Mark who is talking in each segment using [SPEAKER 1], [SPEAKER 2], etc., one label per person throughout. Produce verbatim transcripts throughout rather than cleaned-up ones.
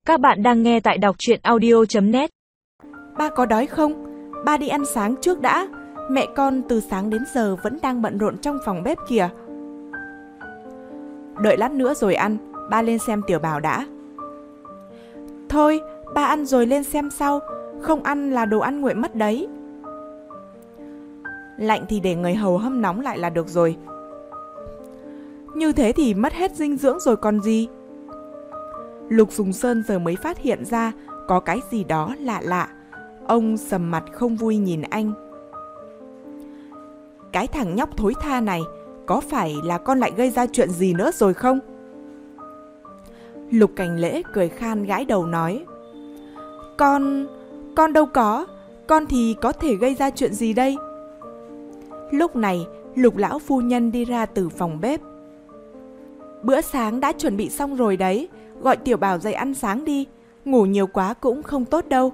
[SPEAKER 1] Các bạn đang nghe tại đọc truyện audio chấm net.
[SPEAKER 2] Ba có đói không? Ba đi ăn sáng trước đã. Mẹ con từ sáng đến giờ vẫn đang bận rộn trong phòng bếp kìa. Đợi lát nữa rồi ăn, ba lên xem Tiểu Bảo đã. Thôi, ba ăn rồi lên xem sau. Không ăn là đồ ăn nguội mất đấy. Lạnh thì để người hầu hâm nóng lại là được rồi. Như thế thì mất hết dinh dưỡng rồi còn gì. Lục Sùng Sơn giờ mới phát hiện ra có cái gì đó lạ lạ. Ông sầm mặt không vui nhìn anh. Cái thằng nhóc thối tha này, có phải là con lại gây ra chuyện gì nữa rồi không? Lục Cảnh Lễ cười khan gãi đầu nói. Con... con đâu có. Con thì có thể gây ra chuyện gì đây? Lúc này, Lục lão phu nhân đi ra từ phòng bếp. Bữa sáng đã chuẩn bị xong rồi đấy. Gọi Tiểu Bảo dậy ăn sáng đi. Ngủ nhiều quá cũng không tốt đâu.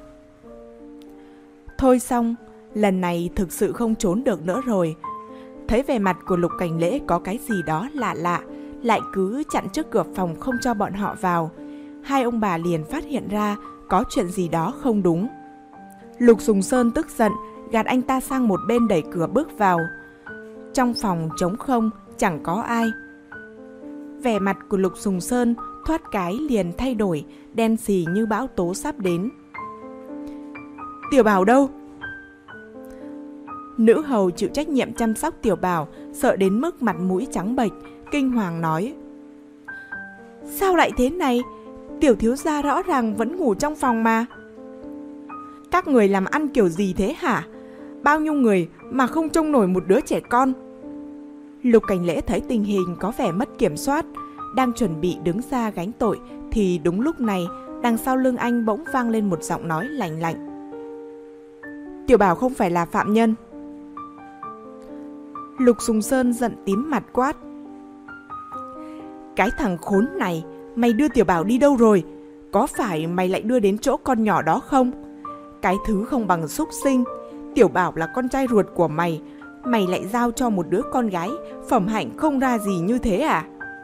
[SPEAKER 2] Thôi xong, lần này thực sự không trốn được nữa rồi. Thấy vẻ mặt của Lục Cảnh Lễ có cái gì đó lạ lạ, lại cứ chặn trước cửa phòng không cho bọn họ vào. Hai ông bà liền phát hiện ra có chuyện gì đó không đúng. Lục Sùng Sơn tức giận, gạt anh ta sang một bên đẩy cửa bước vào. Trong phòng trống không, chẳng có ai. Vẻ mặt của Lục Sùng Sơn thoát cái liền thay đổi, đen xì như bão tố sắp đến. Tiểu Bảo đâu? Nữ hầu chịu trách nhiệm chăm sóc Tiểu Bảo, sợ đến mức mặt mũi trắng bệch, kinh hoàng nói. Sao lại thế này? Tiểu thiếu gia rõ ràng vẫn ngủ trong phòng mà. Các người làm ăn kiểu gì thế hả? Bao nhiêu người mà không trông nổi một đứa trẻ con? Lục Cảnh Lễ thấy tình hình có vẻ mất kiểm soát, đang chuẩn bị đứng ra gánh tội, thì đúng lúc này, đằng sau lưng anh bỗng vang lên một giọng nói lạnh lạnh. Tiểu Bảo không phải là phạm nhân. Lục Sùng Sơn giận tím mặt quát. Cái thằng khốn này, mày đưa Tiểu Bảo đi đâu rồi? Có phải mày lại đưa đến chỗ con nhỏ đó không? Cái thứ không bằng súc sinh. Tiểu Bảo là con trai ruột của mày, mày lại giao cho một đứa con gái phẩm hạnh không ra gì như thế à?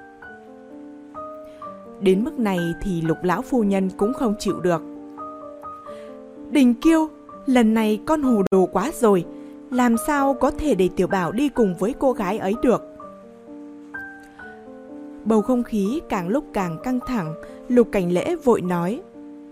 [SPEAKER 2] Đến mức này thì Lục lão phu nhân cũng không chịu được. Đình Kiêu, lần này con hồ đồ quá rồi. Làm sao có thể để Tiểu Bảo đi cùng với cô gái ấy được? Bầu không khí càng lúc càng căng thẳng. Lục Cảnh Lễ vội nói.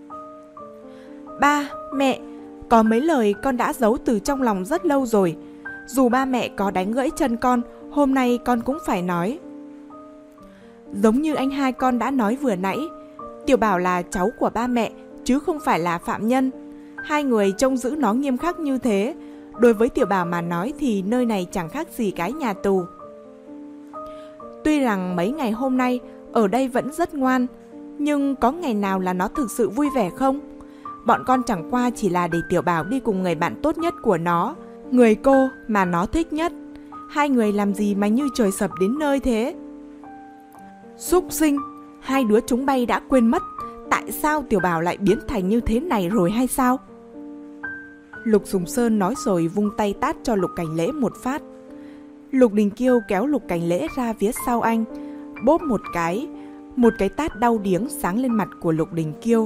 [SPEAKER 2] Ba, mẹ, có mấy lời con đã giấu từ trong lòng rất lâu rồi. Dù ba mẹ có đánh gãy chân con, hôm nay con cũng phải nói. Giống như anh hai con đã nói vừa nãy, Tiểu Bảo là cháu của ba mẹ, chứ không phải là phạm nhân. Hai người trông giữ nó nghiêm khắc như thế. Đối với Tiểu Bảo mà nói thì nơi này chẳng khác gì cái nhà tù. Tuy rằng mấy ngày hôm nay ở đây vẫn rất ngoan, nhưng có ngày nào là nó thực sự vui vẻ không? Bọn con chẳng qua chỉ là để Tiểu Bảo đi cùng người bạn tốt nhất của nó, người cô mà nó thích nhất. Hai người làm gì mà như trời sập đến nơi thế? Súc sinh, hai đứa chúng bay đã quên mất tại sao Tiểu Bảo lại biến thành như thế này rồi hay sao? Lục Sùng Sơn nói rồi vung tay tát cho Lục Cảnh Lễ một phát. Lục Đình Kiêu kéo Lục Cảnh Lễ ra phía sau anh, bóp một cái, một cái tát đau điếng sáng lên mặt của Lục Đình Kiêu.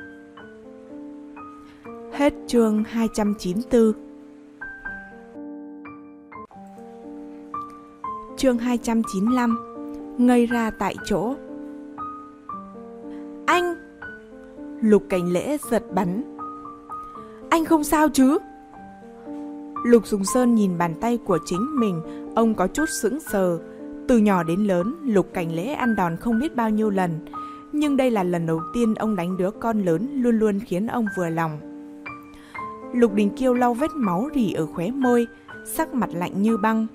[SPEAKER 2] Hết chương hai trăm chín mươi tư. Chương hai trăm chín mươi lăm. Ngây ra tại chỗ. Anh! Lục Cảnh Lễ giật bắn. Anh không sao chứ? Lục Sùng Sơn nhìn bàn tay của chính mình, ông có chút sững sờ. Từ nhỏ đến lớn, Lục Cảnh Lễ ăn đòn không biết bao nhiêu lần, nhưng đây là lần đầu tiên ông đánh đứa con lớn, luôn luôn khiến ông vừa lòng. Lục Đình Kiêu lau vết máu rỉ ở khóe môi, sắc mặt lạnh như băng.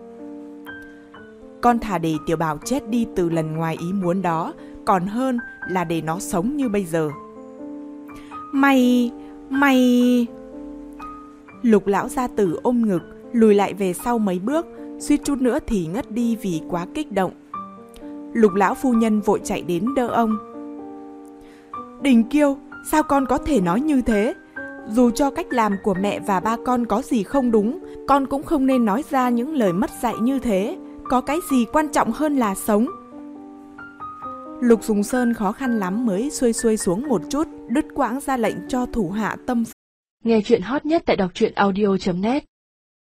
[SPEAKER 2] Con thà để Tiểu Bảo chết đi từ lần ngoài ý muốn đó, còn hơn là để nó sống như bây giờ. Mày... mày... Lục lão gia tử ôm ngực, lùi lại về sau mấy bước, suýt chút nữa thì ngất đi vì quá kích động. Lục lão phu nhân vội chạy đến đỡ ông. Đình Kiêu, sao con có thể nói như thế? Dù cho cách làm của mẹ và ba con có gì không đúng, con cũng không nên nói ra những lời mất dạy như thế. Có cái gì quan trọng hơn là sống? Lục Dùng Sơn khó khăn lắm mới xuôi xuôi xuống một chút, đứt quãng ra lệnh cho thủ hạ tâm.
[SPEAKER 1] Nghe chuyện hot nhất tại đọc truyện audio chấm net.